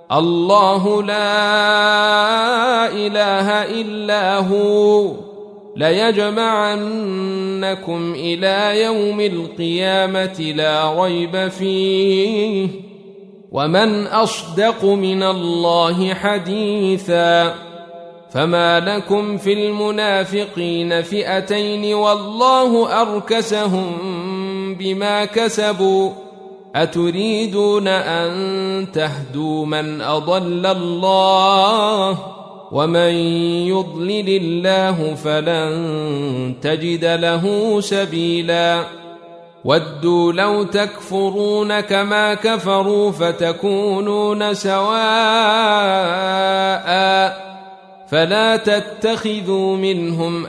الله لا إله إلا هو ليجمعنكم إلى يوم القيامة لا ريب فيه ومن أصدق من الله حديثا فما لكم في المنافقين فئتين والله أركسهم بما كسبوا أتريدون أن تهدوا من أضل الله ومن يضلل الله فلن تجد له سبيلا ودوا لو تكفرون كما كفروا فتكونون سواء فلا تتخذوا منهم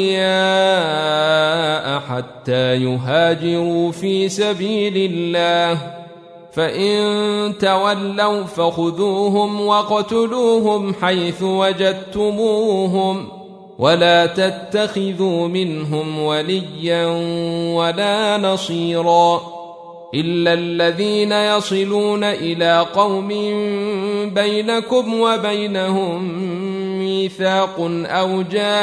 أولياء حتى يهاجروا في سبيل الله فإن تولوا فخذوهم واقتلوهم حيث وجدتموهم ولا تتخذوا منهم وليا ولا نصيرا إلا الذين يصلون إلى قوم بينكم وبينهم ميثاق أو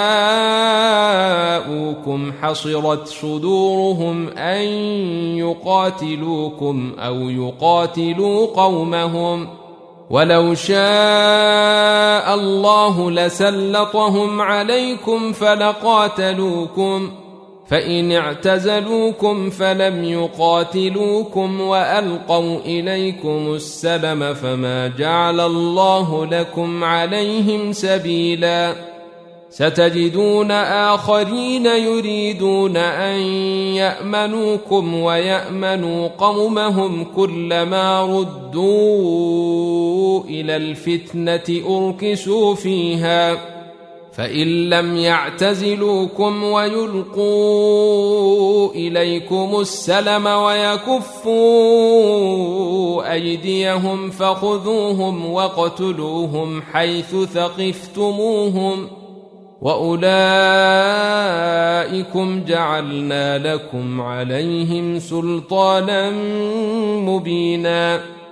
جاءوكم حصرت صدورهم أن يقاتلوكم أو يقاتلوا قومهم ولو شاء الله لسلطهم عليكم فلقاتلوكم فإن اعتزلوكم فلم يقاتلوكم وألقوا إليكم السلم فما جعل الله لكم عليهم سبيلا ستجدون آخرين يريدون أن يأمنوكم ويأمنوا قومهم كلما ردوا إلى الفتنة أركسوا فيها فإن لم يعتزلوكم ويلقوا إليكم السلم ويكفوا أيديهم فخذوهم واقتلوهم حيث ثقفتموهم وأولئكم جعلنا لكم عليهم سلطانا مبينا